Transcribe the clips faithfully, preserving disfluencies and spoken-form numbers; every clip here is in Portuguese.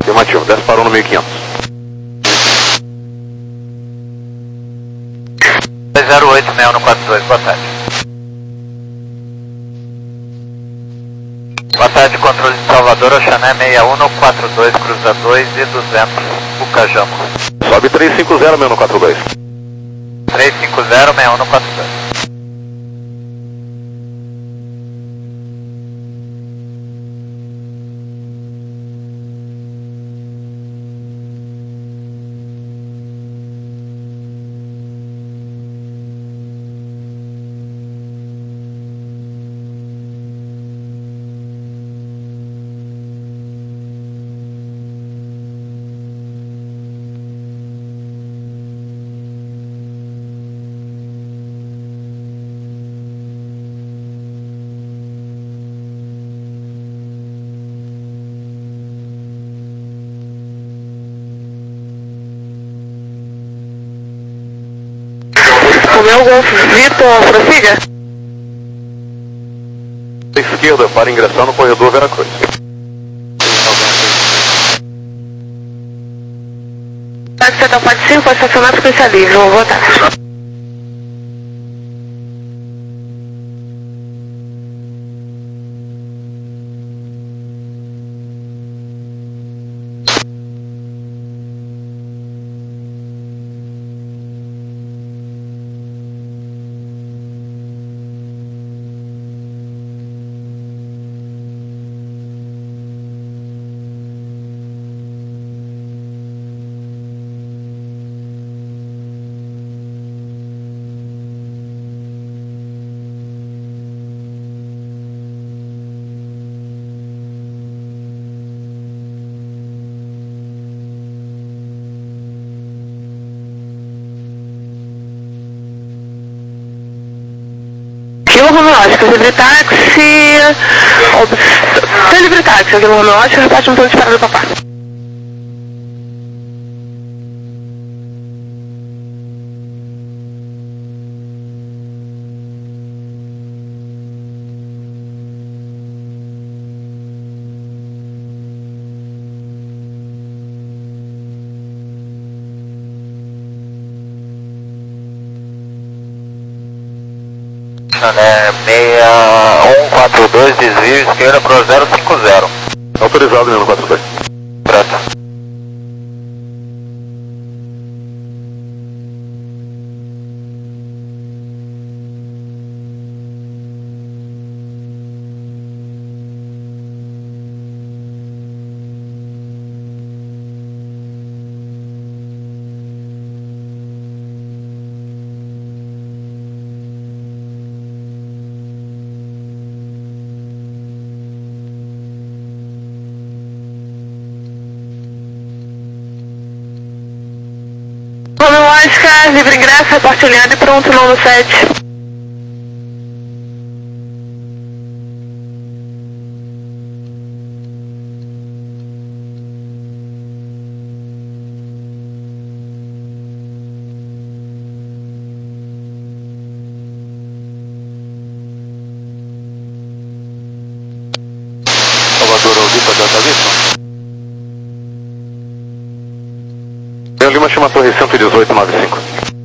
Afirmativo, desce parou no mil e quinhentos. zero oito seis um quatro dois, boa tarde. Boa tarde, controle de Salvador, Oxané seis um quatro dois, cruza dois e duzentos, Bucajamo. Sobe três cinco zero seis um quatro dois. três cinco zero seis um quatro dois. Romeu Golf Vitor, prossiga. Esquerda para ingressar no corredor Veracruz. Setor quatro cinco, pode estacionar especialismo, boa tarde. Kilo Romeo Oscar, livre táxi, tem livre táxi, Kilo Romeo Oscar, reparte um ponto de parada do papá. Chané seis um quatro dois, desvio esquerda para o zero cinco zero. Autorizado seis um quatro dois. Prata. Romeo Oscar, livre ingresso, reporte alinhado e pronto, nome sete. Salvador, Aldipa, Delta Vista. Lima chama Torre cento e dezoito, nove cinco.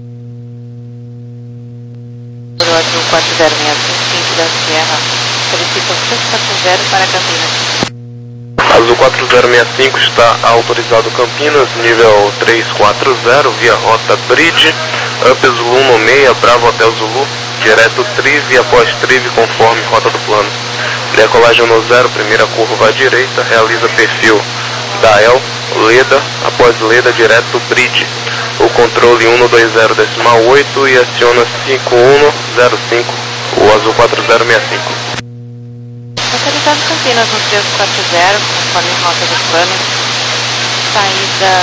Azul quatro zero seis cinco da Sierra, solicita seis quatro zero para Campinas. Azul quatro zero seis cinco está autorizado Campinas, nível três quatro zero, via rota Bridge, Up Zulu no meia, Bravo Hotel Zulu, direto Trive após Trive conforme rota do plano. Decolagem no zero, primeira curva à direita, realiza perfil da El, Leda, após Leda direto Bridge, o controle um dois zero decimal oito e aciona cinco um zero cinco, o Azul quatro zero seis cinco. Autorizado Campinas no três quatro zero, conforme rota do plano, saída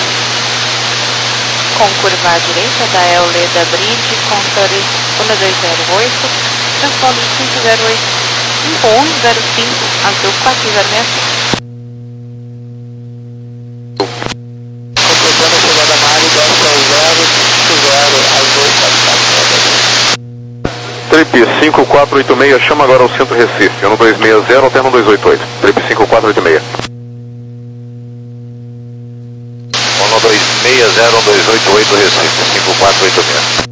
com curva à direita da El Leda Bridge, controle um dois zero oito, transpondro cinco zero oito, cinco um zero cinco, Azul quatro zero seis cinco. Trip cinco quatro oito seis, chama agora ao centro Recife, um dois seis zero, alterno dois oito oito. Trip cinco quatro oito seis. seis zero um dois oito oito Recife, cinco quatro oito seis.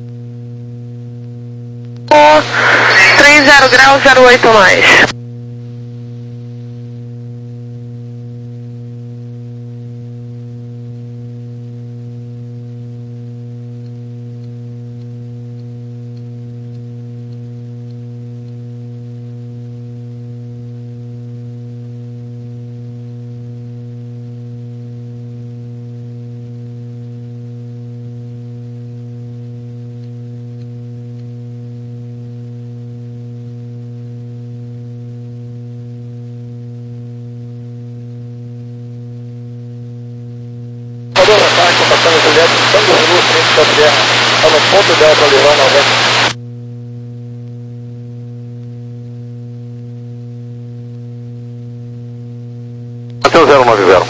trinta graus, zero oito mais. Ataque, passando Juliette, Santos Luz, frente da terra, está no ponto dela para levar novamente. Até o zero nove zero.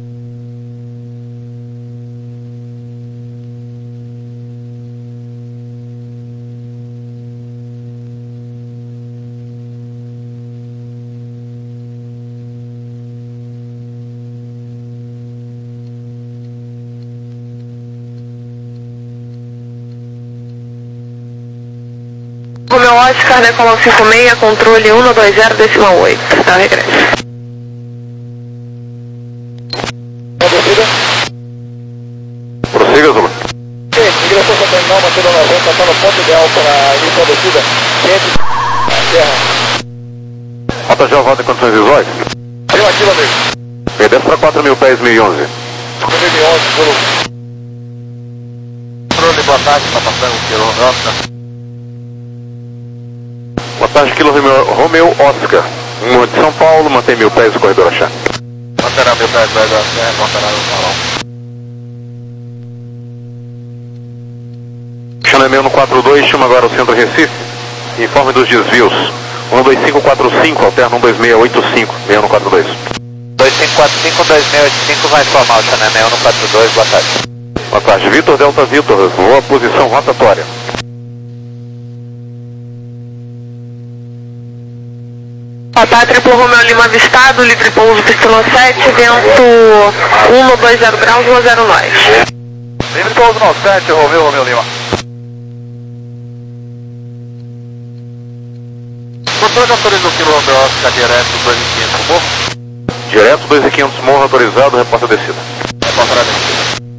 Romeu Oscar, Decolão cinco seis, controle um dois zero, decimal oito, tá, regresso. Prossiga, Zulu. Sim, direção São Terminal, mantendo a noventa, está no ponto ideal para iniciar a descida, centro, a terra. Rota já volta em condições visuais? Relativo, amigo. Desce para quatro mil pés, mil e onze. mil e onze, Zulu. Controle, boa tarde, está passando o Quilo Romeu Oscar. Boa tarde, Quilo Romeu Oscar. Um de São Paulo, mantém mil pés do corredor achar. Manterá mil pés do corredor achar, manterá no salão. Chanemeu no quatro dois, chama agora o centro Recife. Informe dos desvios. um dois cinco quatro cinco, alterna um dois seis oito cinco, meio no quatro dois. dois cinco quatro cinco, dois seis oito cinco, vai informar o Chanemeu no quatro dois, boa tarde. Boa tarde, Vitor Delta Vitor, voa posição rotatória. Rotar triplo Romeu Lima avistado, livre pouso pistolão sete, vento um dois zero graus, um zero nós. Livre pouso no sete, Romeu, Romeu Lima. Controle autoriza o Quilo Romeu Oscar direto dois mil e quinhentos, morro? Direto dois mil e quinhentos, morro autorizado, reporta a descida. Reporta a descida.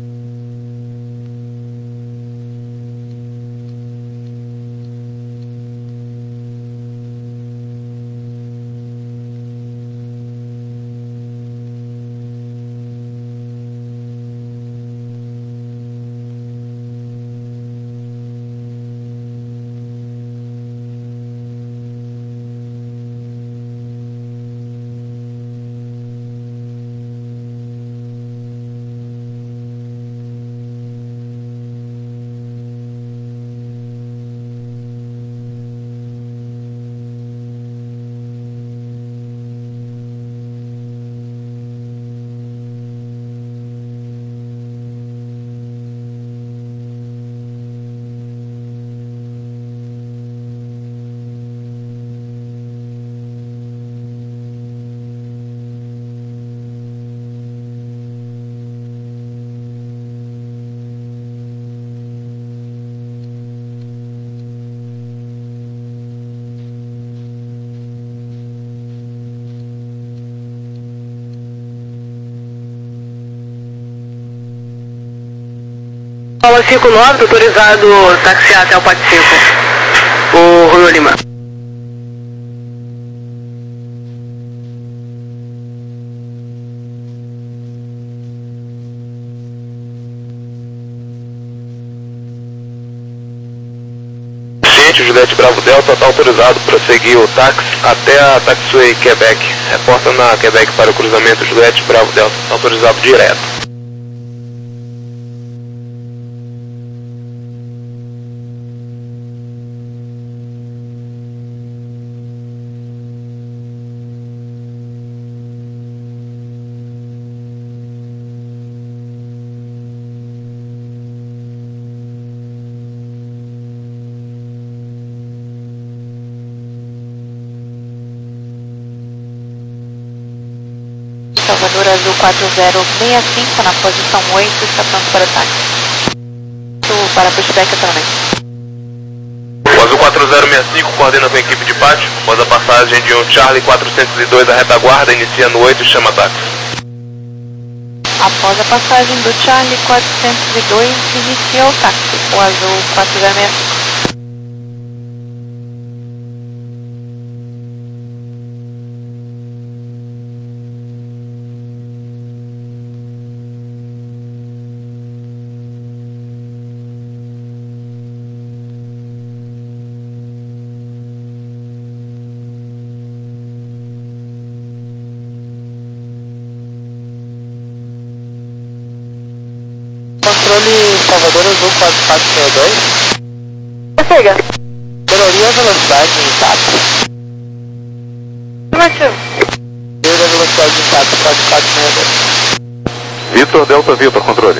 Paula cinco nove, autorizado taxiar até o Pate cinco. O Romeu Lima. Ciente, Juliette Bravo Delta está autorizado para seguir o táxi até a Taxiway Quebec. Reporta na Quebec para o cruzamento Juliette Bravo Delta, está autorizado direto. Salvador Azul quatro zero seis cinco na posição oito, está pronto para ataque. Para pushback também. O Azul quatro zero seis cinco coordena com a equipe de pátio. Após a passagem de um Charlie quatrocentos e dois da retaguarda, inicia no oito e chama ataques. Após a passagem do Charlie quatrocentos e dois, inicia o táxi. O Azul quatro zero seis cinco. Controle Salvador Azul quatro quatro seis dois. Prossiga. Melhoria a velocidade em táxi. Negativo. Melhoria a velocidade em táxi quatro quatro seis dois. Vitor, Delta Vitor, controle.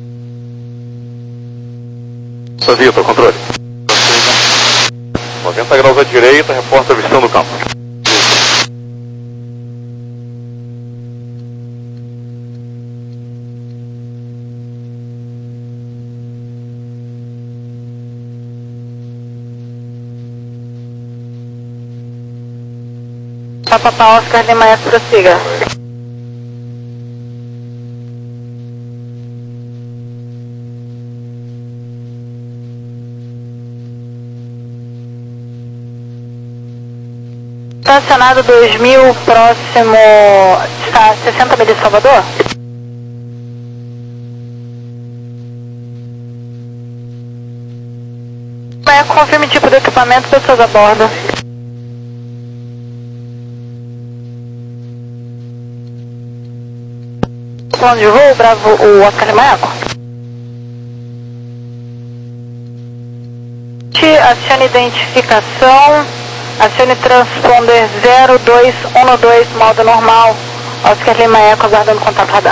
Delta Vitor, controle. noventa graus à direita, reporta a visão do campo. Papapá Oscar de Maestro, prossiga. Estacionado dois mil, próximo, está a sessenta milhas de Salvador? É, confirme o tipo de equipamento, pessoas a bordo. Plano de voo, Bravo, o Oscar de Maestro. Acione identificação, acione transponder zero dois um dois, modo normal, Oscar Lima Eco, aguardando contato radar.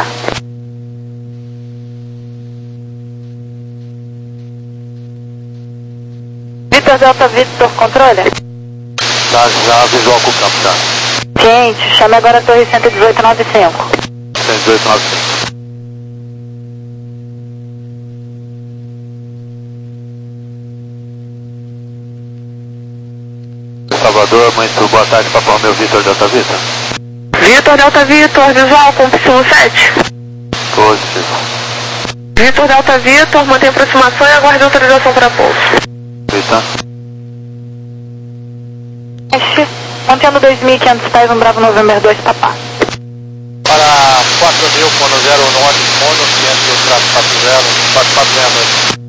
Vitor Delta Vitor, controle? Tá, já visual com o campo, já. Ciente, chame agora a torre cento e dezoito nove cinco. cento e dezoito nove cinco. Salvador, muito boa tarde, Papai Romeu, Vitor Delta Vitor. Vitor Delta Vitor, visual com Psilon sete. Positivo. Vitor Delta Vitor, mantém aproximação e aguarde autorização para pouso. Vitor. Mantendo dois mil e quinhentos pés, um Bravo November dois, papá. Para quatro mil, ponto zero, norte, mono, ciento, traço quatro zero, quatro quatro seis dois.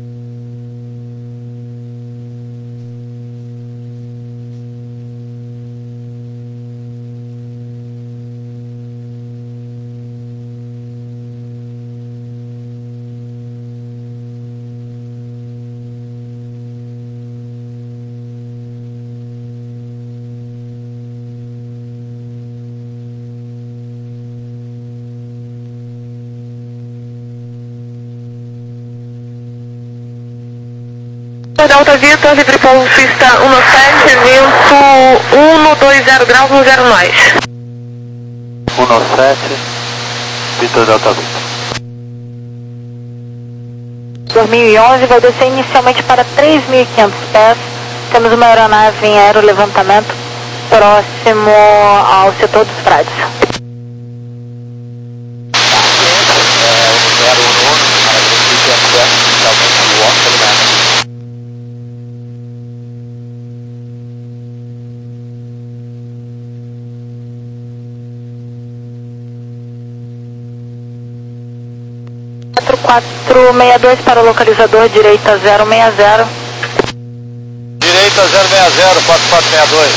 Delta Vitor, livre pouso pista um sete, vento um dois zero graus, um zero nós. um sete, Vitor Delta Vitor. dois mil e onze vai descer inicialmente para três mil e quinhentos pés. Temos uma aeronave em aerolevantamento próximo ao setor dos prédios. quatro quatro seis dois para o localizador, direita zero seis zero. Direita zero seis zero, quatro quatro seis dois.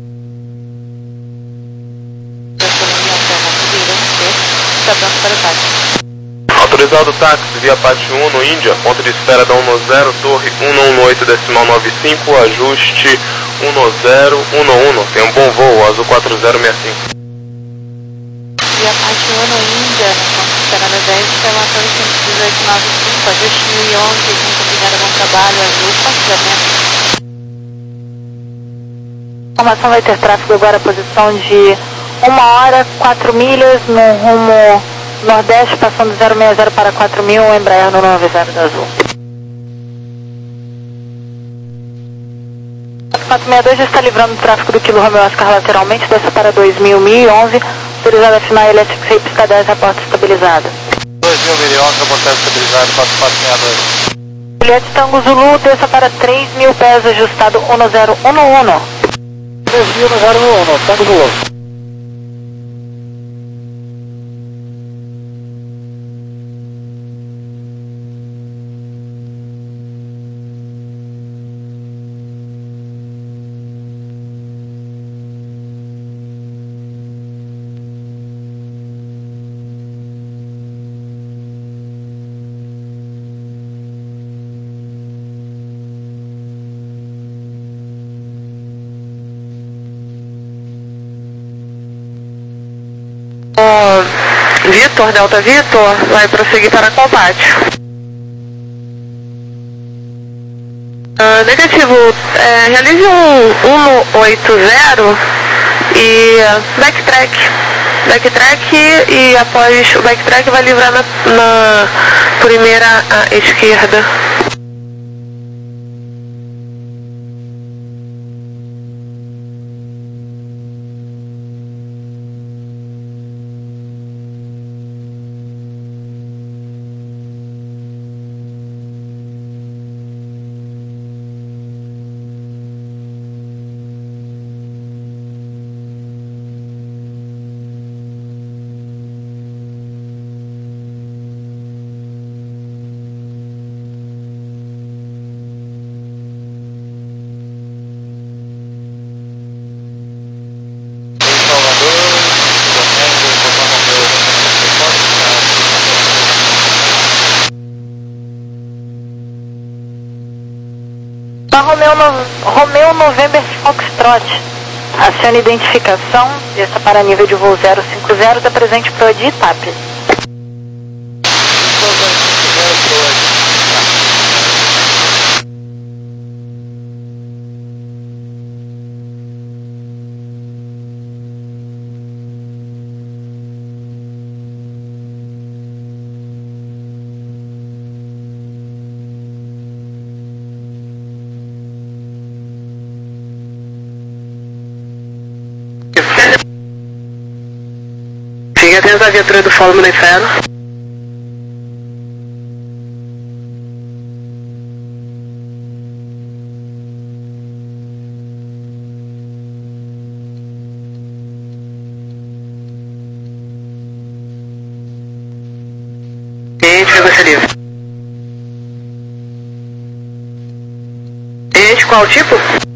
Está pronto para ataque. Autorizado táxi via Pátio um no Índia, ponto de espera da um zero, torre um um oito decimal nove cinco, ajuste um zero um um. Tem um bom voo, Azul quatro zero seis cinco. Via Pátio um no Índia, no ponto de espera da dez, pela torre cento e dezoito nove cinco, ajuste mil e onze, muito obrigada, bom trabalho, Azul quatro zero seis cinco. A informação vai ter tráfego agora à posição de uma hora, quatro milhas, no rumo nordeste, passando zero seis zero para quatro mil, Embraer no nove zero da Azul. quatro seis dois já está livrando o tráfego do Kilo Romeo Oscar lateralmente, desça para dois mil, mil e onze, autorizada final L S X pista dez, a porta estabilizada. dois mil, mil e onze, a porta estabilizada, quatro quatro seis dois. Juliette Tango Zulu, desça para três mil pés, ajustado um zero um um. três mil, um zero um um, Tango Zulu. Vitor, Delta Vitor, vai prosseguir para combate. Uh, negativo, é, realize um um oito zero e backtrack. Backtrack e após o backtrack vai livrar na, na primeira à esquerda. Romeo, no... Romeo November Foxtrot, acione identificação, desça para nível de voo zero cinco zero, está presente para o de Itap. Fique atento à viatura do Fórum do Inferno. Gente, frequência livre. Gente, qual tipo?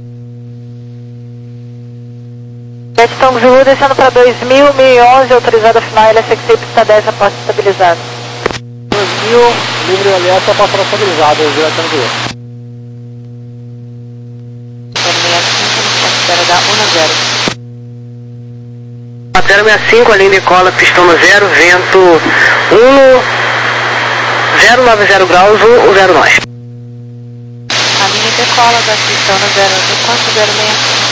Juliette Tango Zulu, descendo para dois mil, mil e onze, autorizada final L S X pista dez, a porta estabilizada. dois mil, livre L S, a porta estabilizada, Juliette Tango Zulu. Espera dar um zero. zero seis cinco, a linha decola, pistão no zero, vento um, zero nove zero graus, um zero nove. A linha decola da pistão no zero, quanto zero seis cinco?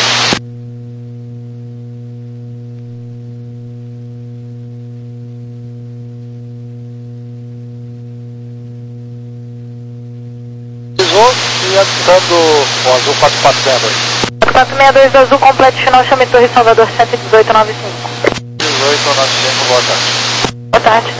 E adicando o Azul quatro quatro seis dois. quatro seis dois da Azul, completo final, chame Torre Salvador sete dezoito nove cinco. dezoito nove cinco, boa tarde. Boa tarde.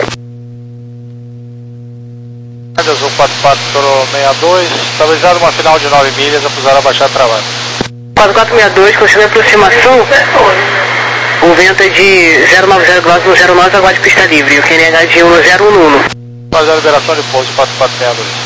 Azul quatro quatro seis dois, estabilizado uma final de nove milhas, apesar de abaixar a travada. quatro quatro seis dois, continua a aproximação. O vento é de zero nove zero graus no zero nove, aguarde pista livre. O Q N H de um zero um um. Fazer a liberação de pouso quatro quatro seis dois.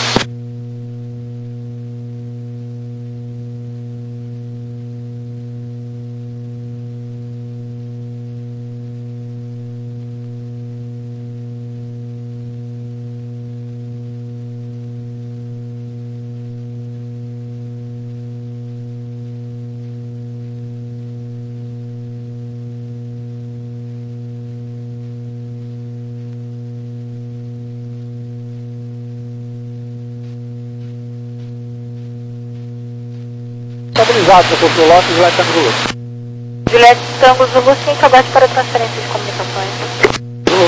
Estabilizado, seu piloto, Juliette Tango Zulu. Juliette Tango Zulu, sim, abaixo para transferência de comunicações. Zulu.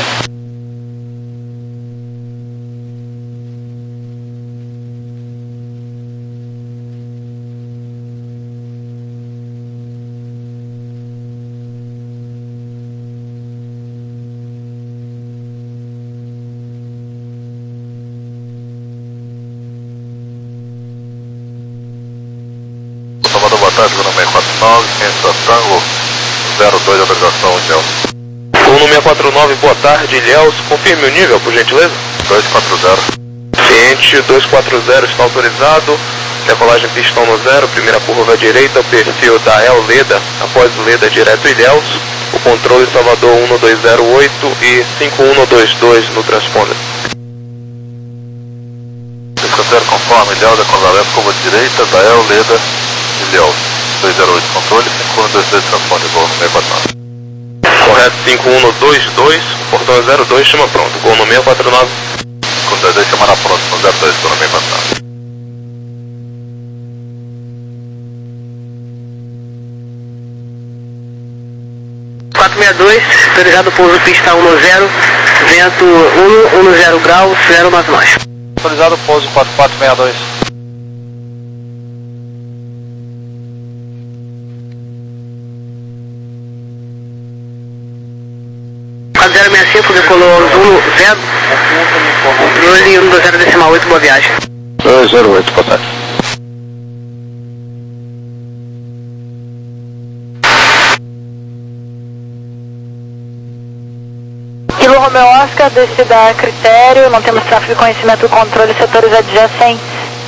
Salvador, boa tarde, Gol seis quatro nove, ciência Tango, zero dois, autorização, Ilhéus. Gol seis quatro nove, boa tarde, Ilhéus. Confirme o nível, por gentileza. dois quatro zero. Ciente, dois quatro zero está autorizado. Decolagem pistão no zero, primeira curva à direita, perfil da El Leda, após Leda direto Ilhéus. O controle Salvador um dois zero oito e cinco um dois dois no transponder. Descanseiro conforme, Ilhéus, decolagem curva direita da El Leda, Ilhéus. dois zero oito, controle, cinco um dois dois, transponder, Gol seis quatro nove. Correto, cinco um dois dois, portão zero dois, chama pronto. Gol no seis quatro nove. Com dois dois, chama na próxima, zero dois, Gol seis quatro nove. quatro seis dois, autorizado pouso pista um zero, vento um, um zero graus, zero nove nove. Autorizado pouso quatro quatro seis dois. quatro zero seis cinco, decolou Zulu zero, controle um dois zero decimal oito, boa viagem. dois zero oito, boa tarde. Kilo Romeo Oscar, descida a critério, não temos tráfego de conhecimento do controle, setores adjacentes.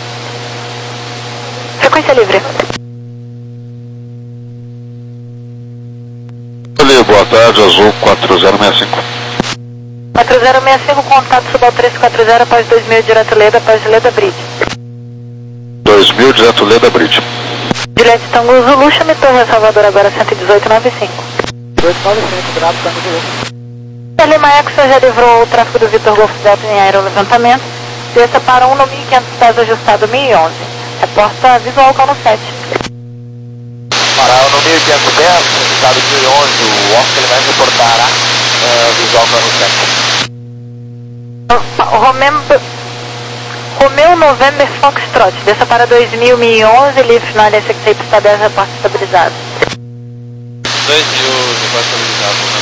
Frequência livre. Boa tarde, Azul quatro zero seis cinco. quatro zero seis cinco, contato Subal três quatro zero, após dois mil, direto Leda, após Leda Bridge. dois mil, direto Leda Bridge. Juliette Tango Zulu, chame Torre Salvador agora cento e dezoito nove cinco. oito nove cinco, grado Tango Zulu. A Lima Exo já livrou o tráfego do Vitor Golf Delta em aerolevantamento. Desça para um no mil e quinhentos pés, ajustado mil e onze. Reporta visual Calno sete. Para no mil e quinhentos pés, estado mil e onze, o Oscar ele vai reportar uh, visual Calno sete. Romeo, Romeo November Foxtrot, desça para dois mil, mil e onze, livre na área sexta pista dez, reporte estabilizado. dois mil, reporte estabilizado.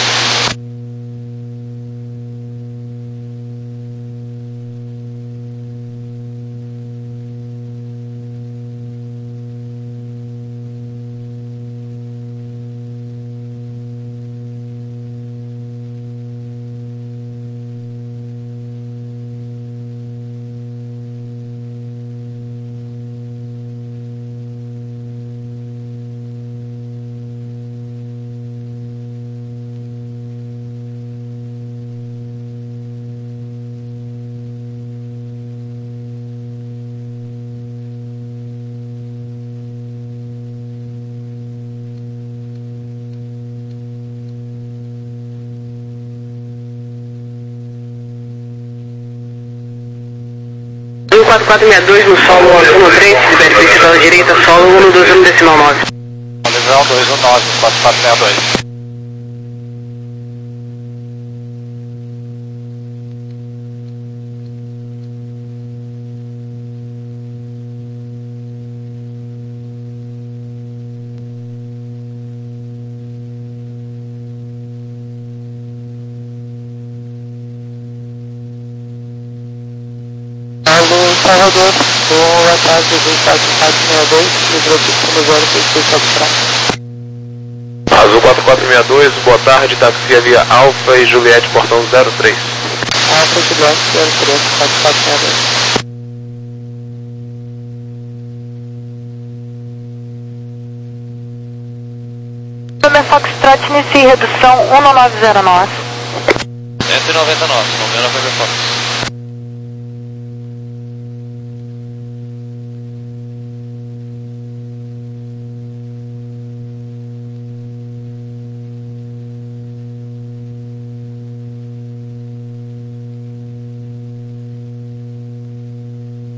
quatro quatro seis dois no solo um três, superfície pela direita, solo um dois um decimal nove. Lesão dois um nove, quatro quatro seis dois. Salvador, boa tarde, dois quatro quatro seis dois, livrou pista no zero seis seis para. Azul quatro quatro seis dois, boa tarde, taxi a via Alfa e Juliette, portão zero três. Alfa e Juliette, zero três, quatro quatro seis dois. Romeo Foxtrot, inicie redução um nove zero nove. cento e noventa e nove, Romeo November Fox.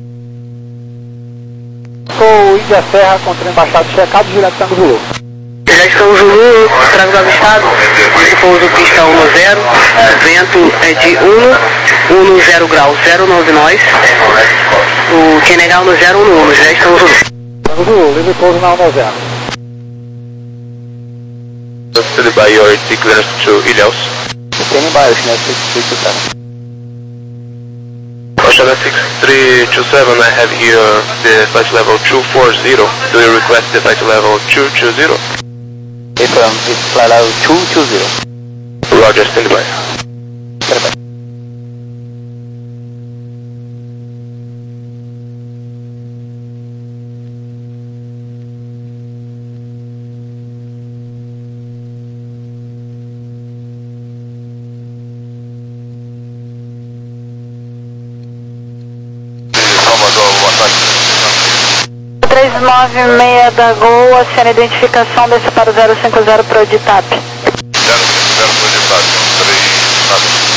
Sou Índia Serra contra o embaixado checado, Juliette Tango Zulu. Já estamos Zulu, tráfego avistado, esse pouso pista um zero, vento é de um, um zero grau, zero nove nós, o Kenegal no zero um um, já estamos Zulu. Zulu, livre pouso na um zero. Standing by your T clearance to Ilhéus. Standing by, Ocean six three two seven. Ocean six three two seven, I have here the flight level two four zero. Do you request the flight level two two zero? It's, um, it's flight level two two zero. Roger, stand by. Stand by. três nove seis da Gol, aciona a identificação, desce para o zero cinco zero para o D T A P. zero cinco zero para o D T A P, três nada.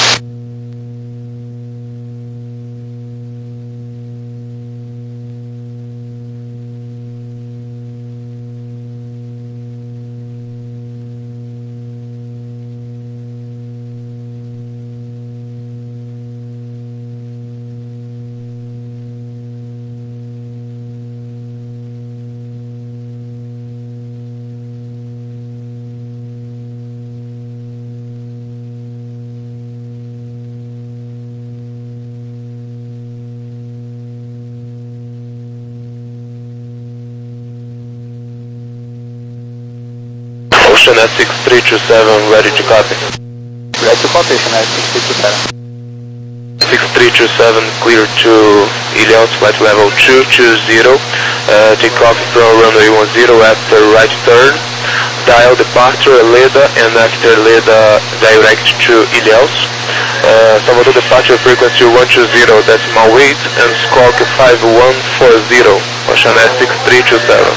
Ocean six three two seven, ready to copy. Ready to copy, Ocean six three two seven. six three two seven, clear to Ilhéus, flight level two two zero. Uh, take off from runway one zero after right turn. Dial departure Leda, and after Leda direct to Ilhéus. Uh, Salvador departure frequency one two zero, decimal eight, and squawk five one four zero. Ocean six three two seven.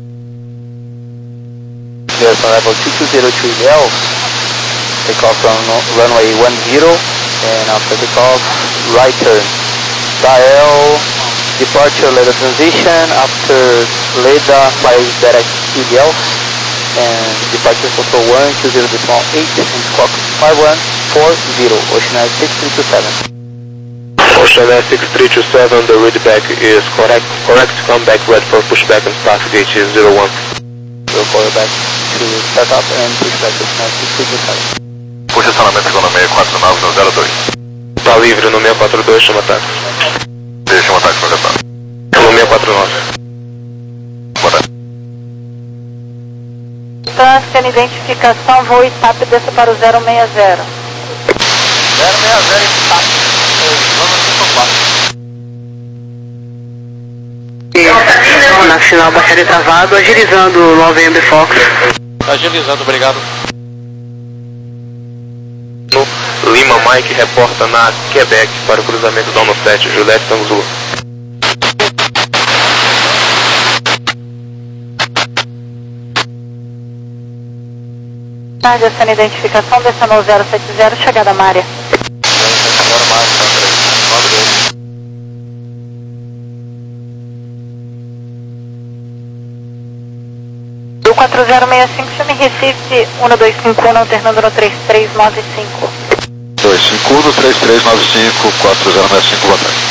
Clear from level two two zero to Ilhéus. Take off from runway one zero, and after takeoff, right turn. Dial departure Leda transition, after Leda by direct to Ilhéus, and departure control one two zero decimal eight, and squawk five one four zero, Ocean six three two seven. Ocean six three two seven, the readback is correct. Correct, come back ready for pushback and start gate zero one. We'll call back to set up and push back to six three two seven. Posicionamento no seis quatro nove no zero dois. Tá livre no seis quatro dois, chama táxi. Deixa um ataque para gastar. No seis quatro nove. Boa tarde. Distância, identificação, voo e T A P, desça para o zero seis zero. zero seis zero T A P. Na final, baixaria travado, agilizando November Fox. Agilizando, obrigado. No Lima Mike reporta na Quebec para o cruzamento da um sete, Juliette Tango Zulu. Tarde, aciona a identificação, desça no zero sete zero, chegada à área. quatro zero seis cinco, chame Recife um dois cinco um, alternando no três três nove cinco. dois cinco um, três três nove cinco, quatro zero seis cinco, boa tarde.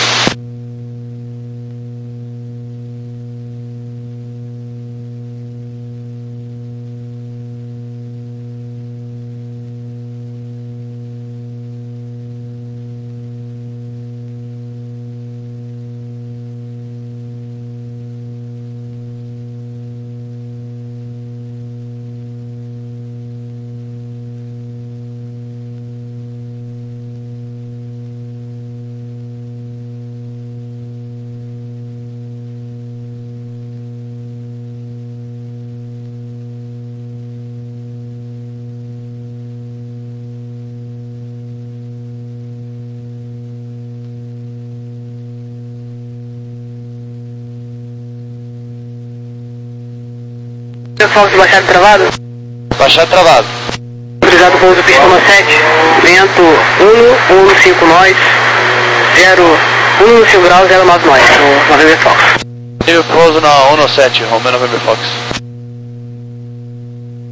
Fox, baixado travado? Baixado travado. Utilizado pouso pista sete, vento um um cinco nós, zero um cinco grau, zero nove nós, no November Fox. E pouso na um sete, Romeo November Fox.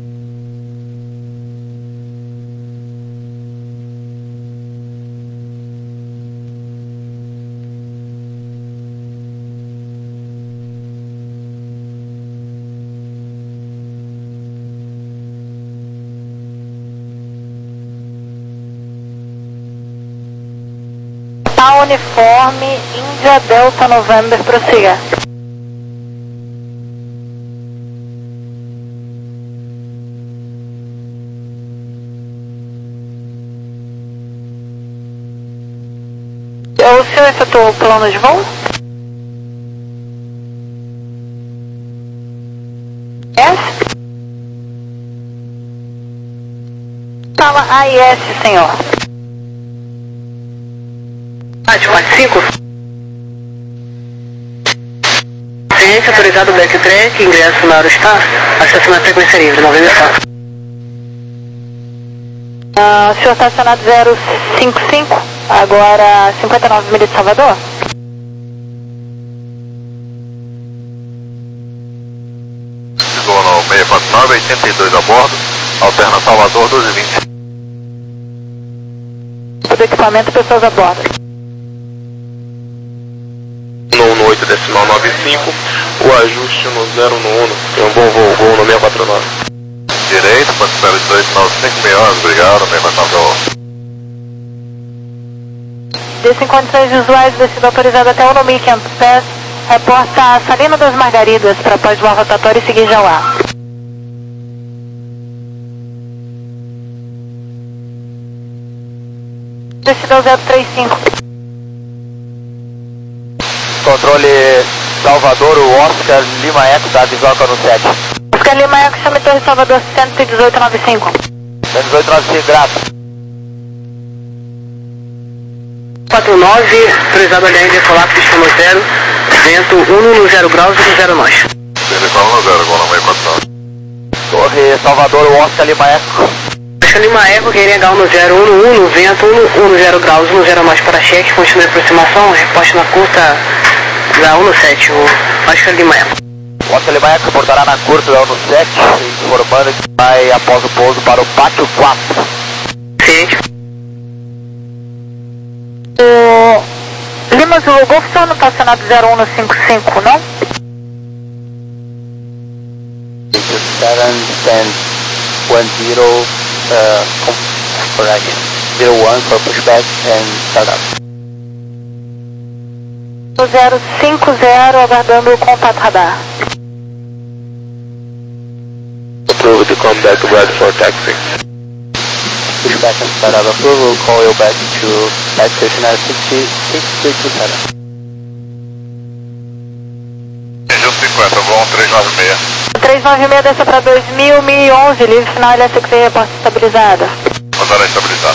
Pau uniforme, Índia Delta November, prossiga. O senhor efetuou o plano de voo? S? Fala A e S, senhor. Rádio quatro cinco. Ciência autorizado backtrack, ingresso na Eurostar, acesso na frequência livre, noventa e quatro. Ah, o senhor está acionado zero cinco cinco, agora cinquenta e nove milhas de Salvador? Chegou no seiscentos e quarenta e nove, oitenta e dois a bordo, alterna Salvador doze e vinte. Todo equipamento, pessoas a bordo. No, no oito decimal nove cinco, o ajuste no zero no uno, tem um bom voo, voo no seiscentos e quarenta e nove. Direito, Pancero dezoito nove cinco, melhor, obrigado, seiscentos e quarenta e nove. Desce em condições visuais, descida autorizada até o no mil e quinhentos pés, reporta a Salina das Margaridas para pós-voo rotatório e seguir Jauá. Descida zero três cinco. Controle Salvador, o Oscar Lima Eco da Visoca no sete. Oscar Lima Eco, chame Torre Salvador cento e dezoito noventa e cinco. cento e dezoito noventa e cinco, graças. quatro nove, autorizado a linha de decolar, pista no zero, vento um no zero graus e no zero nós. Decola no zero, igual no seiscentos e quarenta e nove. Torre Salvador, o Oscar Lima Eco. Oscar Lima Eco, quem legal no zero um no um, vento um no zero graus, um no zero nós para cheque, continue a aproximação, reposte na curta da um no sete, o Oscar Lima Eco. O Oscar Lima Eco reportará na curta da um no sete, informando que vai após o pouso para o Pátio quatro. Ciente. O Lima Zulu Golf, o senhor não está acionado zero um no cinco cinco, não? sete, ten, one zero, uh, correction, zero one for pushback and startup. O zero cinco zero, aguardando o contato radar. Approve to come back ready for taxi. Pushback and startup approval, we'll call you back to back station at sixty six three two seven. Engine cinquenta, voo trezentos e noventa e seis. trezentos e noventa e seis desce para dois mil, mil e onze, livre final L S X V, reporte estabilizada. Mandará estabilizado.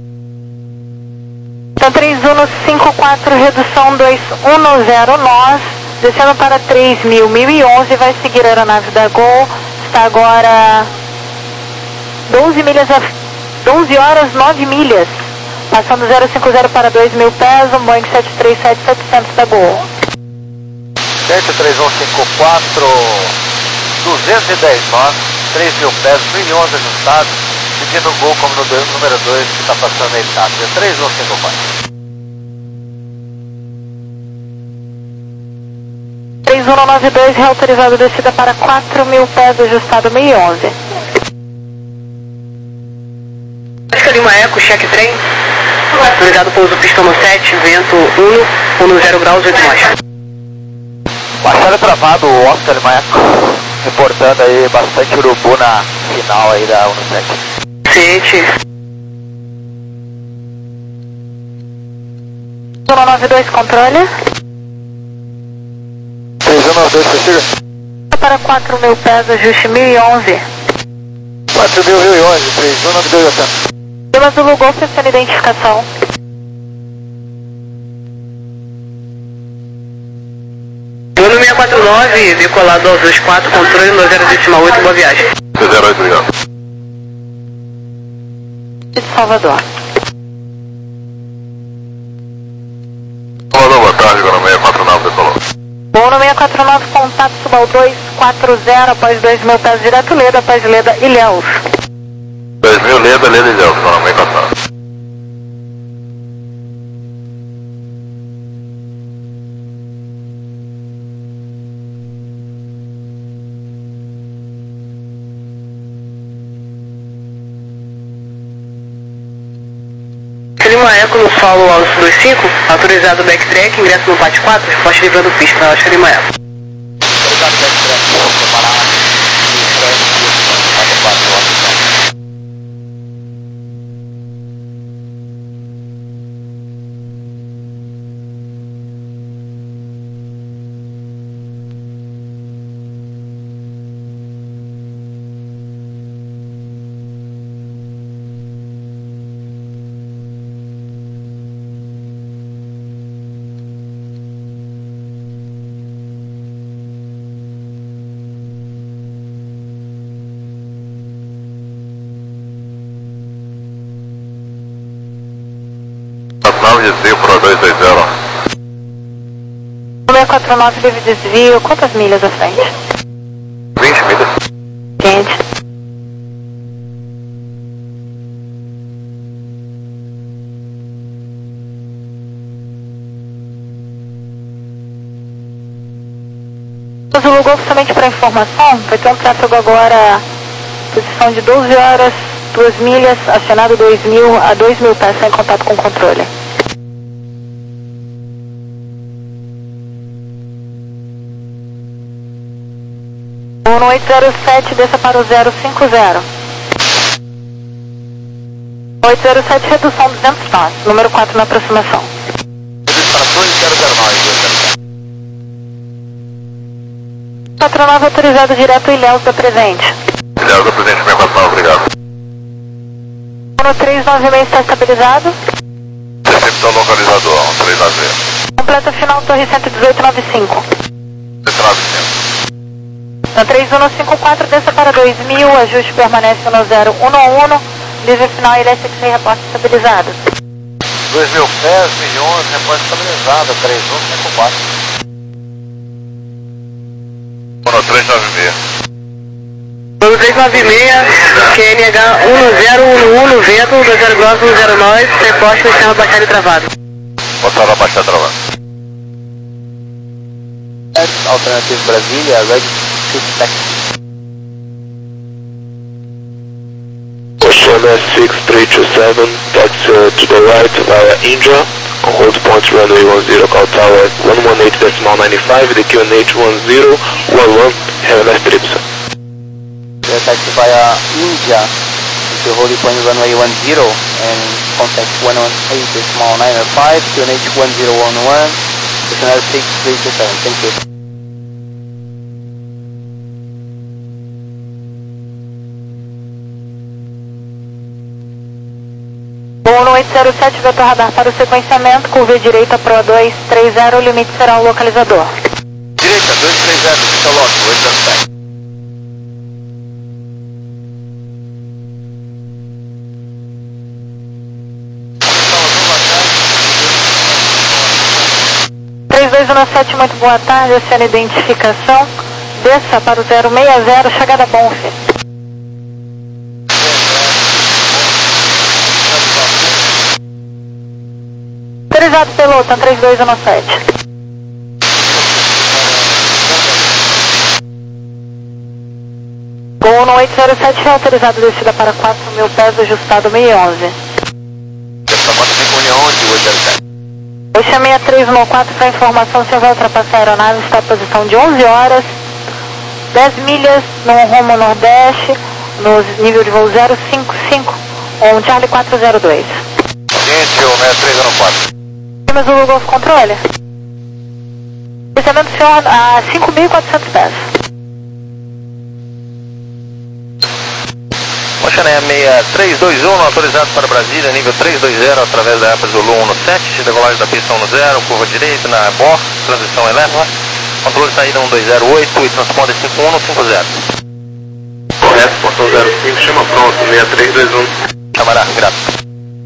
Então três um cinco quatro, redução dois um no zero, nós, descendo para três mil, mil e onze, vai seguir a aeronave da Gol, está agora doze milhas, a, doze horas, nove milhas, passando zero cinco zero para dois mil pés, um Boeing sete três sete setecentos da Gol. sete três um cinco quatro, duzentos e dez nós, três mil pés, mil e onze ajustado, seguindo o Gol como no número dois que está passando aí, tá? três um cinco quatro. três um nove dois, reautorizado descida para quatro mil pés, ajustado mil e onze. Oscar Lima Eco, cheque trem, autorizado pouso pista no sete, vento um, um no zero graus, oito nós. Baixada travado, o Oscar Lima Eco, reportando aí bastante urubu na final aí da um no sete. Ciente. um nove dois, controle. três um nove dois, prossiga. Para quatro mil pés, ajuste mil e onze. quatro mil e onze, três um nove dois, assento. Lima Zulu Golf, sendo identificação. Bruno seiscentos e quarenta e nove, decolado dois dois quatro, controle no zero decimal oito, boa viagem. zero oito, obrigado. De Salvador. Salvador, boa tarde, igual no seiscentos e quarenta e nove, decolou. Voo no seiscentos e quarenta e nove, contato Subal dois quatro zero, após dois mil pés direto, Leda, após Leda, Ilhéus. dois mil, Leda, Leda e Léo, igual no seiscentos e quarenta e nove. Lima Lima Eco no solo Alto vinte e cinco, autorizado backtrack, ingresso no P A T quatro, poste livrando pista na Oscar Lima Eco. Autorizado backtrack, vou preparar e quatro quatro. nove desvio para dois dois zero. seis quatro nove livre desvio, quantas milhas à frente? vinte milhas. Gente. Zulu Golf, somente para informação, vai ter um tráfego agora, posição de doze horas, duas milhas, acionado dois mil a dois mil pés, sem contato com o controle. um oito zero sete, desça para o zero cinco zero. oito zero sete, redução duzentos nós, número quatro na aproximação. Redução para dois zero zero nove. quatro nove autorizado direto Ilhéus da Presente. Ilhéus da Presente, seis quatro nove, obrigado. um três nove seis está estabilizado. Recepção localizador, um três nove seis. Completa final, torre cento e dezoito, nove cinco. cento e noventa e cinco. Na três um cinco quatro, desça para dois mil, ajuste permanece no zero um um, livre final L S X reporte estabilizado. dois mil pés, milhões, reporte estabilizado, três um cinco quatro. Mono três nove seis. Mono três nove seis, Q N H um zero um um, vento, dois zero nove um zero nove, reporte no sistema baixado e travado. Botaram abaixar travado. Alternative Brasília, ready to taxi. Oceana six three two seven, taxi uh, to the right via Indra, on hold point runway one zero, call tower one one eight decimal nine five, the Q N H one zero one one, have a nice trip, sir. The taxi via India, to hold point runway one zero, and contact one one eight decimal nine five, Q N H one zero one one, Oceana six three two seven, thank you. um oito zero sete, vetor radar para o sequenciamento, curva direita Pro dois três zero, o limite será o localizador. Direita, dois três zero, fica logo, oito zero sete. três dois um sete, muito boa tarde, oceana identificação, desça para o zero seis zero, chegada Bonfe. Autorizado pelo TAM três dois um sete. Gol no oito zero sete, autorizado descida para quatro mil pés, ajustado seis onze. Essa bota tem união de oito zero sete. Ocean seis três um quatro, para informação, se vai ultrapassar a aeronave, está à posição de onze horas, dez milhas, no rumo nordeste, no nível de voo zero cinco cinco, um Charlie quatro zero dois. Gente, o seis três um quatro. Mas o Golf Controle? Descimento senhor a cinco mil e quatrocentos pés. Oceana seis três dois um, autorizado para Brasília, nível três dois zero, através da Apple Zulu um sete, decolagem da pista um zero, curva direita na box, transição elétrica, controle de saída um dois zero oito e transponder cinco um cinco zero. Correto, portão zero cinco, chama pronto, seis três dois um. Chamará, graças.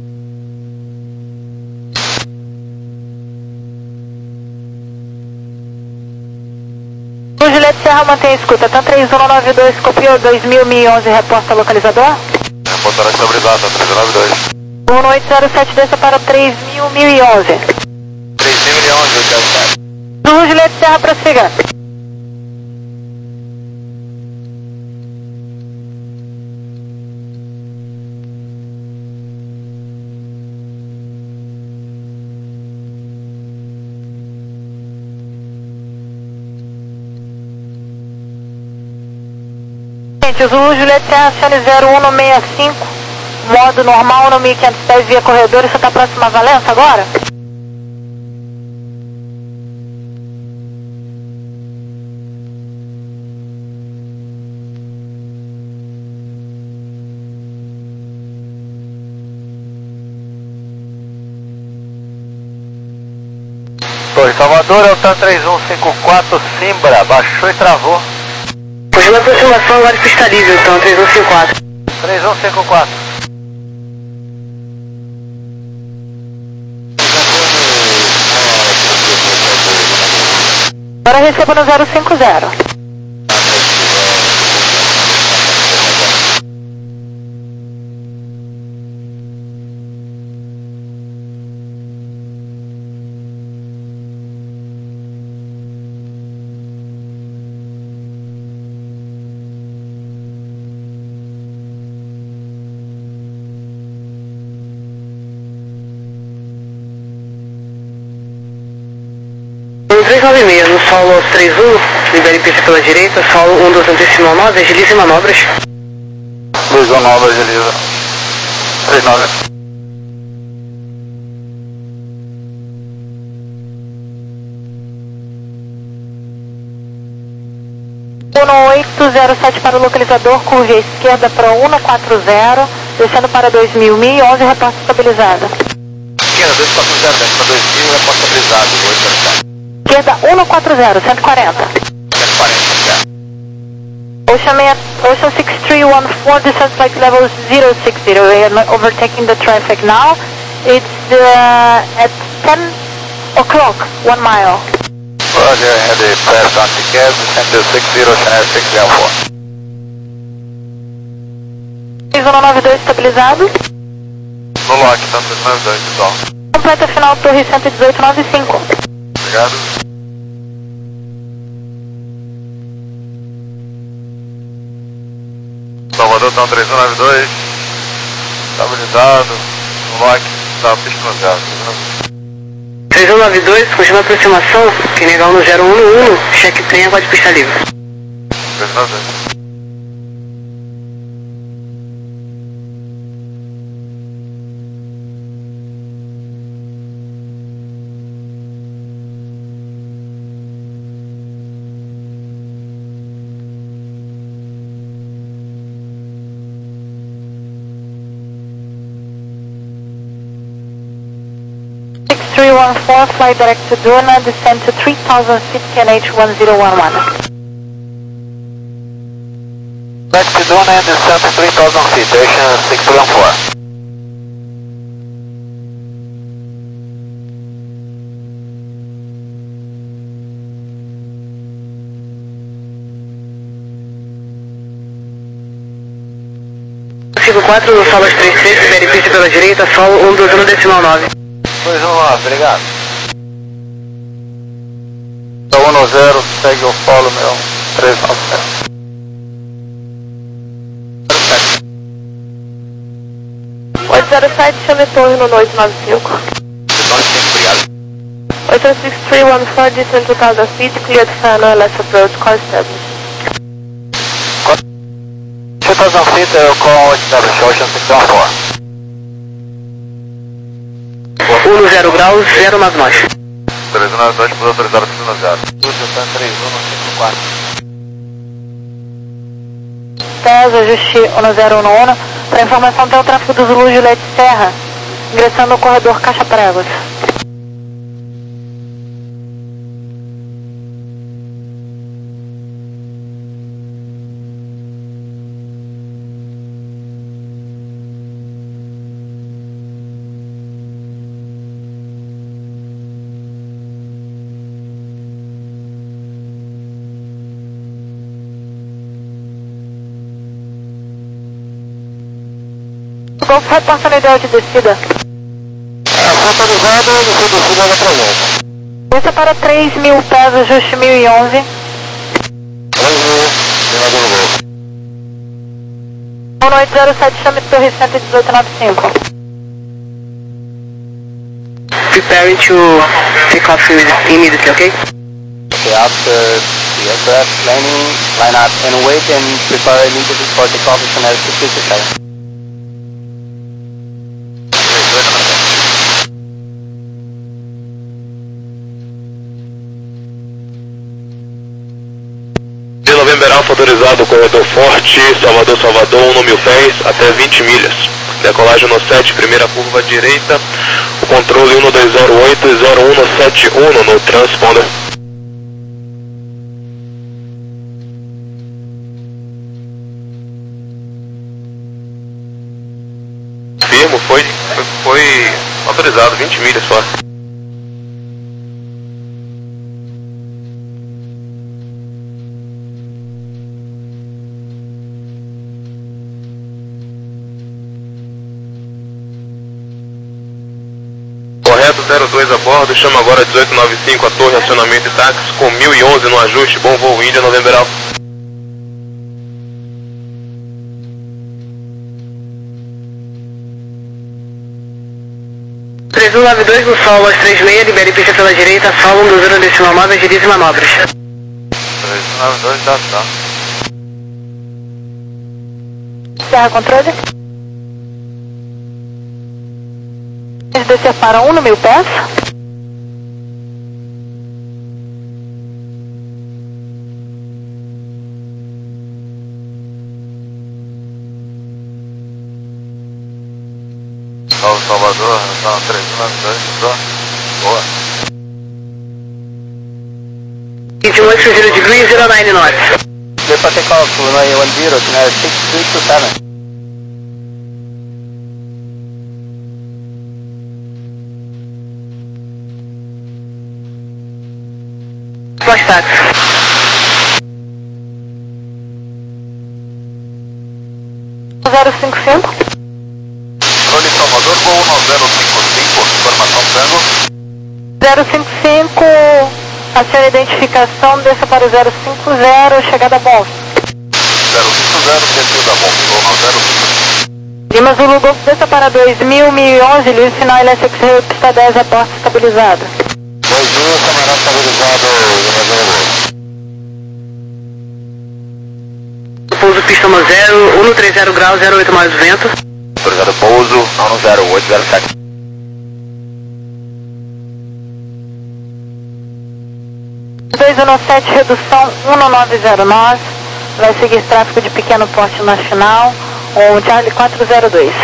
Juliette Serra, mantém a escuta. TAM três um nove dois, copiou dois mil e onze, reporta localizador. Reportará estabilizado, três nove dois. um oito zero sete, desça para três mil e onze. três mil e onze, oito zero sete. Zulu Juliette Serra, prossiga. Zulu, Juliette Serra, Sene zero um no sessenta e cinco, modo normal no mil e quinhentos pés via corredor, você está próximo a Valença agora? Torre Salvador, Altan três um cinco quatro, Simbra, baixou e travou. Fugindo a aproximação agora de pista livre, então três um cinco quatro. três um cinco quatro. Agora receba no zero cinco zero. três nove seis, no solo três um, libere pista pela direita, solo um duzentos e nove, agilize manobras. dois um nove, agiliza. três nove. um oito zero sete para o localizador, curva à esquerda para um quatro zero, descendo para dois mil, mil e onze, reporte estabilizado. Esquerda, dois quatro zero, desce para dois mil, reporte estabilizado, oito zero sete. Esquerda um quatro zero, cento e quarenta. cento e quarenta, certo. Ocean, Ocean six three one four, descent flight level zero six zero, we are overtaking the traffic now. It's uh, at ten o'clock, one mile. Roger, had a pass on ticket, descent six zero, Channel six zero four. três um nove dois estabilizado. No lock, então três nove dois, pessoal. Completa final, torre cento e dezoito, nove cinco. Obrigado. Salvador, então três um nove dois, estabilizado, no lock, está pista no zero. três um nove dois, continua a aproximação, quem negar no zero um um, cheque trem, agora de pista livre. três um nove dois. three one four, fly direct to Durna, descend to three thousand feet, K N H one zero one one. Back to Durna and descend to three thousand feet, Ocean six one four. cinco quatro, no solo três três, libere pista pela direita, solo um doze decimal nove. dois um nove, obrigado. um no zero, segue o solo meu, três nove sete. oito zero sete, chame torre no oito nove cinco. Obrigado. Ocean six three one four, descend two thousand feet, cleared final, let's approach, call established. two thousand feet, eu call establish, Ocean six one four. um no zero graus, zero nas nós. três um nove dois, por autorizado pista no zero. Ocean três um no cinco quatro. Pesa, ajuste um zero um um. Para informação, tem o tráfego do Zulu Juliette Serra, ingressando no corredor Caixa Pregos. Golf reporta no ideal de descida. É, autorizado, descida descida da presença. Desça para três mil pés, ajuste mil e onze. três mil, senador Golf. um oito zero sete, chame torre cento e dezoito, nove cinco. Preparing to take off immediately, okay? Okay, after aircraft landing, line up and wait and prepare immediately for takeoff Channel six three two seven. November Alpha autorizado, corredor forte, Salvador, Salvador, um no mil pés, até vinte milhas. Decolagem no sete, primeira curva à direita, o controle um dois zero oito zero um sete um no transponder. Firmo, foi, foi, foi autorizado, vinte milhas só. Correto, zero dois a bordo, chama agora dezoito noventa e cinco a torre, acionamento e táxi com mil e onze no ajuste, bom voo Índia, November Alpha. três um nove dois no solo, às três e meia, libere pista pela direita, solo um dois zero decimal nove, agilize manobras. três um nove dois, tá, tá. Serra controle. Descer para um no mil pés. Salve Salvador, tá três um nove dois, tô. Boa. vinte e oito, zero degree, zero nine knots. Clear for takeoff, runway one zero, Channel six three two seven. Flash taxi. zero cinco cinco. Controle Salvador, voo no zero cinco cinco, informação Tango. zero cinco cinco, acione a identificação, desça para o zero cinco zero, chegada a Bom. zero cinco zero, desceu da bomba, voo no zero cinco cinco. Lima Zulu Golf, desça para dois mil, mil e onze, livre sinal L S X Rio, pista dez, a porta estabilizada. dois mil, camarada estabilizado, Lima Zulu. Pouso pista no zero, um três zero graus, zero oito mais o vento. Autorizado pouso, um zero oito zero sete. dois um sete, redução um nove zero nove, vai seguir tráfego de pequeno porte na final, um Charlie quatro zero dois.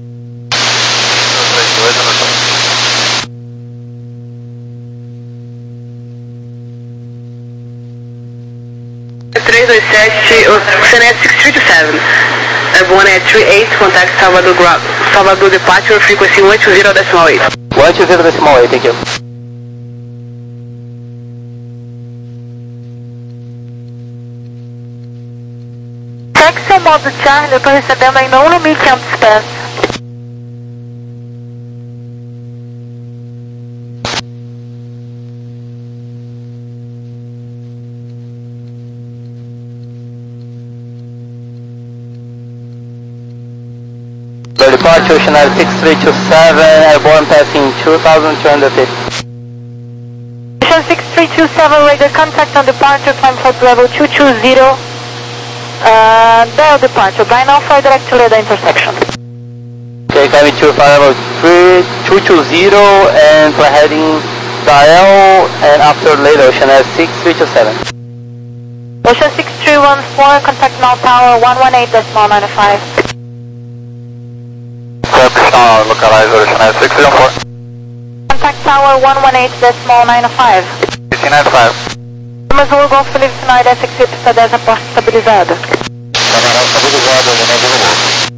três dois sete, Oceanet six three two seven. Airborne at three eight, contact Salvador Ground. Salvador departure, frequency one two zero decimal eight. one two zero decimal eight, thank you. Taxi ao modo Charlie, eu estou recebendo ainda um no mil e quinhentos pés. Departure Channel six three two seven, airborne passing two thousand two hundred fifty. Station six three two seven, radar contact on departure, climb flight level two two zero. Uh, dial departure, by now fly direct to Leda intersection. Okay, climbing to flight level two two zero and fly heading dial and after later Channel six three two seven. Ocean six three one four, contact now tower one one eight decimal nine five. Correction, localizer, Channel six three one four. Contact tower one one eight decimal nine five. six nine five. Lima Zulu Golf, livre sinal L S X Rio, pista dez, a porta estabilizada. Camarada estabilizado, Lima Zulu.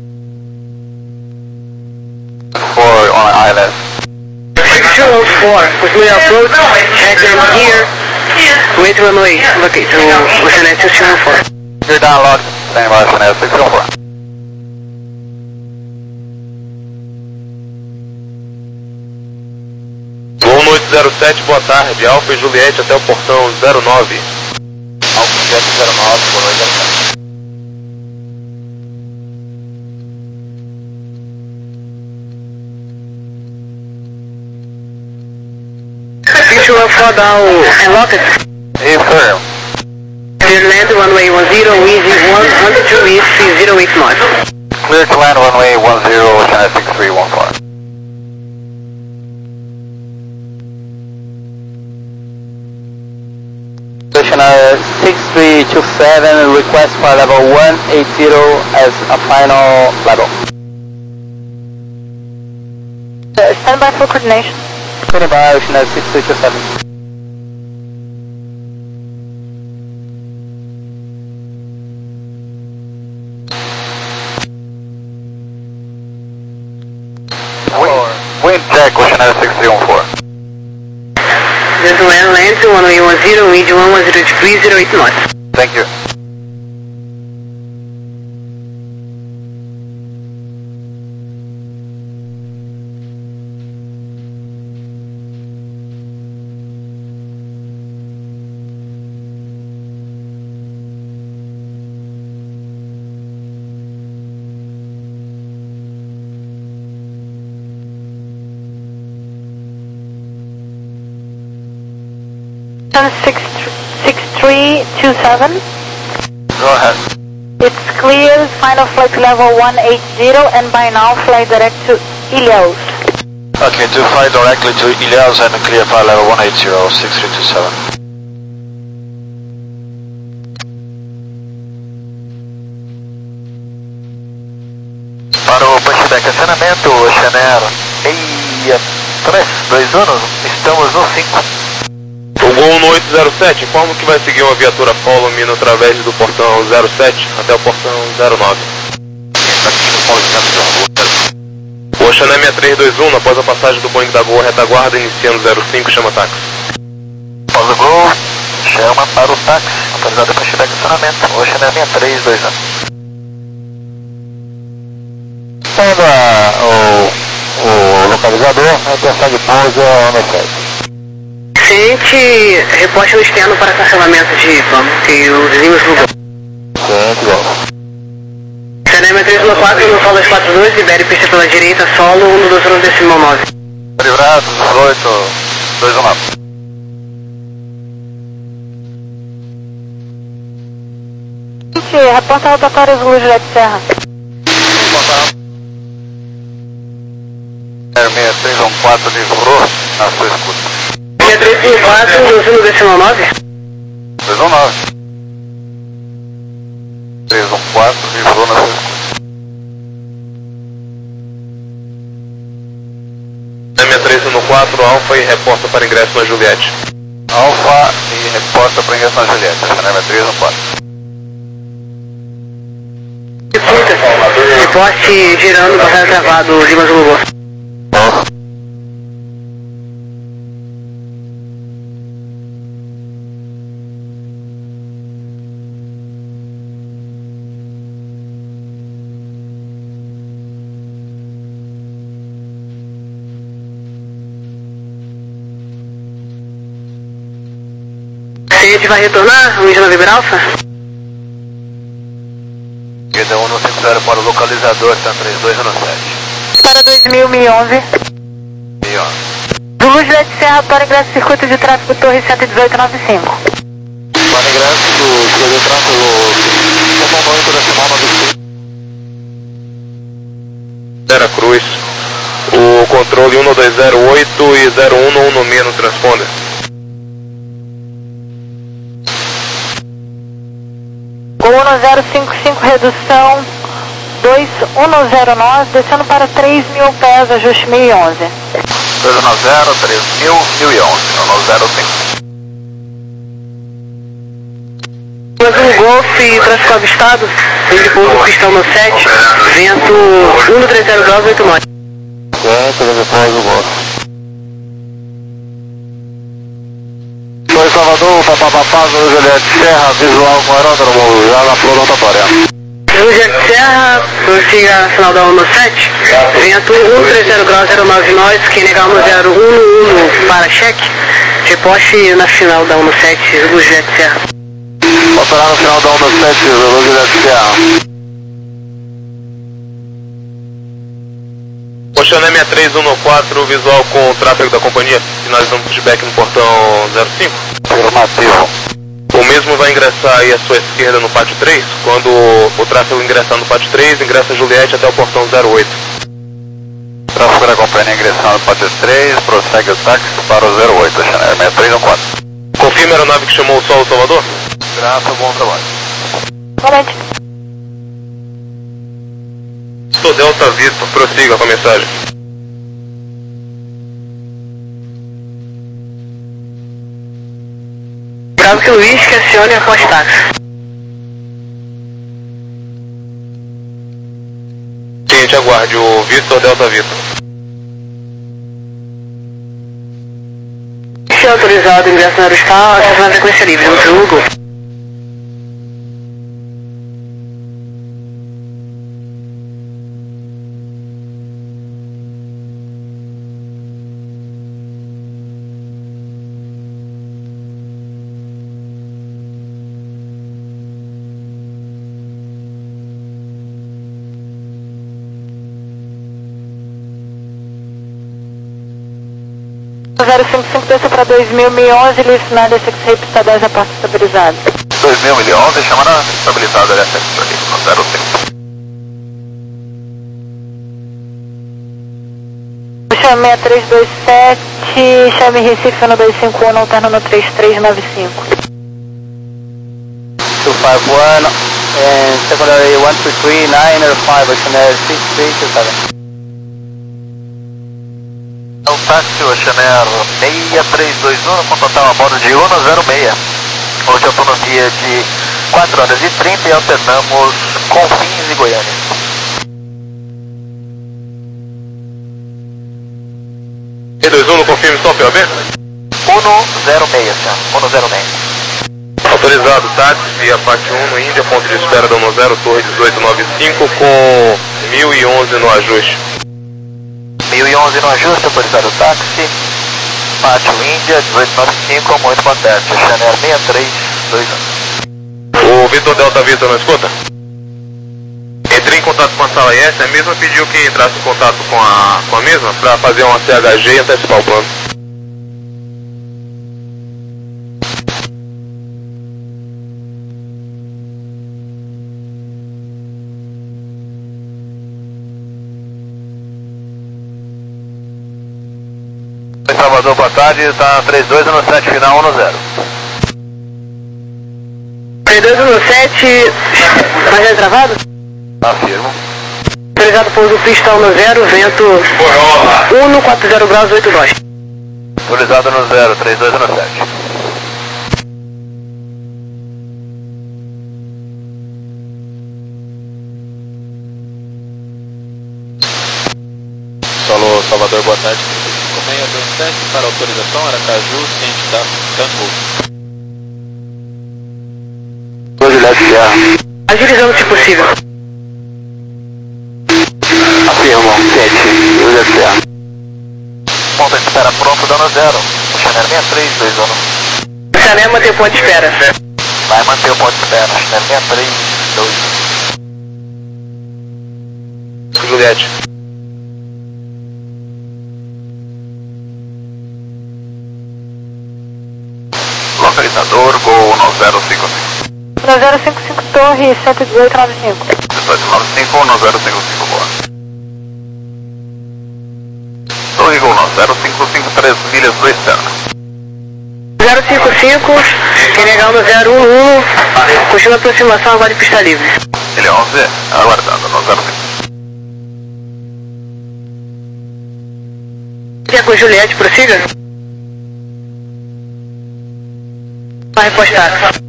four on I L S. six two oh four, with me approach, check in here, wait runway, locate to Oceanet six two one four. You're down locked, standing by Channel six two one four. Voo no oito zero sete, boa tarde, Alfa e Juliette até o portão zero nove. Alfa Juliette zero nove, boa noite, zero sete. six two one four down, and lock it. Yes, sir. runway one zero, easy one hundred two east, three zero eight knots. Clear to land runway one zero, Ocean six three one four. Ocean six three two seven, request for level one eighty as a final level. Uh, stand by for coordination. Standing by, Ocean six three two seven. Wind check, Ocean six three one four. This is land, land to runway one zero, wind one one zero three zero eight knots. Thank you. six three two seven. Go ahead. It's clear, final flight level one eighty, and by now fly direct to Ilhéus. Okay, to fly directly to Ilhéus and clear flight level one eighty, six three two seven. Para o pushback, acionamento, Ocean Air seis três dois um, estamos no cinco. O Gol no oito zero sete, informa que vai seguir uma viatura Follow-me através do portão zero sete até o portão zero nove. O Ocean seis três dois um, após a passagem do Boeing da Gol, retaguarda, iniciando zero cinco, chama táxi. Após o Gol, chama para o táxi, autorizado para chegar acionamento, Ocean seis três dois um. Sendo a, o, o localizador, a atenção de pouso no sete. Ciente, reporte no externo para cancelamento de plano, que o desenho desligou. Ciente, igual. C N M três um quatro, no solo dois quatro dois, libere pista pela direita, solo um dois um decimal nove. Livrados, oito dois um nove. Ciente, reporta rotatória Zulu Juliette Serra. Air seis três um quatro livrou na sua escuta. seis três um quatro, dois um decimal nove. dois um nove. três um quatro livrou na sua escuta. seis três um quatro, Alfa e reporta para ingresso na Juliette. Alfa e reporta para ingresso na Juliette, seis três um quatro. Escuta, reporte girando, barreira travado, Lima Zulu Golf. A gente vai retornar, o Índio Viber Alfa? Guida um cinco zero para o localizador, Santa três dois um sete. Para dois mil e onze. E onze. Zulu Juliette Serra para ingresso do circuito de tráfego Torre cento e dezoito noventa e cinco. Para ingresso do circuito de tráfego, comando internacional noventa e cinco. Vera Cruz, o controle um dois zero oito e zero um um no meio no transponder. Gol um zero cinco cinco, redução dois um zero nós, descendo para três mil pés, ajuste mil e onze. dois um zero, três mil, mil e onze, um zero cinco. Mas um Golf e tráfego avistado, ele pouso pistão no sete, vento um três zero graus, oito nove. Vento, depois o Golf. Oi, Salvador, papapá, Zulu Juliette Serra, visual com aeródromo, já na flor rotatória. Zulu Juliette Serra, prossiga sinal da um sete, vento um três zero graus, zero nove nós, que negamos zero um um para cheque, reposte na final da um sete, Zulu Juliette Serra. Operar no final da um sete, Zulu Juliette Serra. Ocean seis três um quatro, visual com o tráfego da companhia, finalizando o pushback no portão zero cinco. Afirmativo. O mesmo vai ingressar aí à sua esquerda no pátio três. Quando o tráfego ingressar no pátio três, ingressa Juliette até o portão zero oito. Tráfego da companhia ingressando no pátio três, prossegue o táxi para o zero oito, Chanel seis três um quatro. Confirma a aeronave que chamou o Sol Salvador? Graças, bom trabalho. Valente. Sou Delta Vitor, prossiga com a mensagem. Bravo que Luiz, que acione após táxi. Seguinte, aguarde o Vitor Delta Vitor. Se autorizado o ingresso no aerostal, acessa na frequência livre, no Hugo. zero cinco cinco desce para dois mil, mil e onze, livre sinal da sexta pista dez, a porta estabilizada. dois mil, mil e onze, chamada estabilizada da sexta no zero cinco. Chame seis três dois sete, chame Recife no dois cinco um, alterno no três três nove cinco. two five one and secondary one two three nine or five, Chanel six three two seven. É o táxi Oceaner seis três dois um, com total a bordo de um zero seis. Hoje autonomia de quatro horas e trinta e alternamos Confins e Goiânia. E dois um, confirme só, P O B? um zero seis, senhor. um zero seis. Autorizado, táxi, via P A T um no Índia, ponto de espera da um zero, torre dezoito noventa e cinco, com mil e onze no ajuste. mil e onze no ajuste, autorizado o táxi. Pátio Índia, dezoito noventa e cinco, muito boa tarde. Chanel seis três dois um. O Vitor Delta Vitor não escuta? Entrei em contato com a sala S, a mesma pediu que entrasse em contato com a, com a mesma para fazer uma C H G e antecipar o plano. Salvador, boa tarde, está três dois um sete, final um zero. três dois um sete, mas é travado? Afirmo. Autorizado pouso pista um zero, vento um quatro zero graus oito nós. Autorizado no zero, três dois um sete. Falou, Salvador, boa tarde. seis dois sete para autorização, Aracaju, ciente da Tango. Agilizando se possível. Afirmo, sete, Juliette Sierra. Ponto de espera pronto, dano zero. Chanel seis três dois um. Chanel manter ponto de espera. Vai manter o ponto de espera, Chanel seis três dois um. Juliette. Localizador, Gol um zero cinco cinco. um zero cinco cinco, torre cento e dezoito nove cinco. dezoito nove cinco, um zero cinco cinco, boa. Torre Gol um zero cinco cinco, três milhas do externo. zero cinco cinco, quem negar um zero um um, continua a aproximação agora de pista livre. Ele é onze, aguardando, um zero cinco. Quer com Juliette, prossiga? Vai repostar.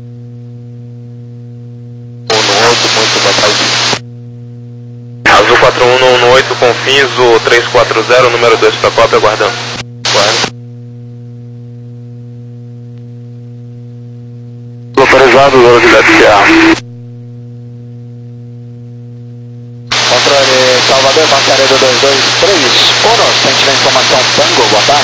Azul quatro um um oito, Confins, o três quatro zero, número dois para cópia, aguardando. Guarda. Autorizado, Juliette Sierra. Controle Salvador, passaredo dois dois três, Ono, sente a informação Tango, boa tarde.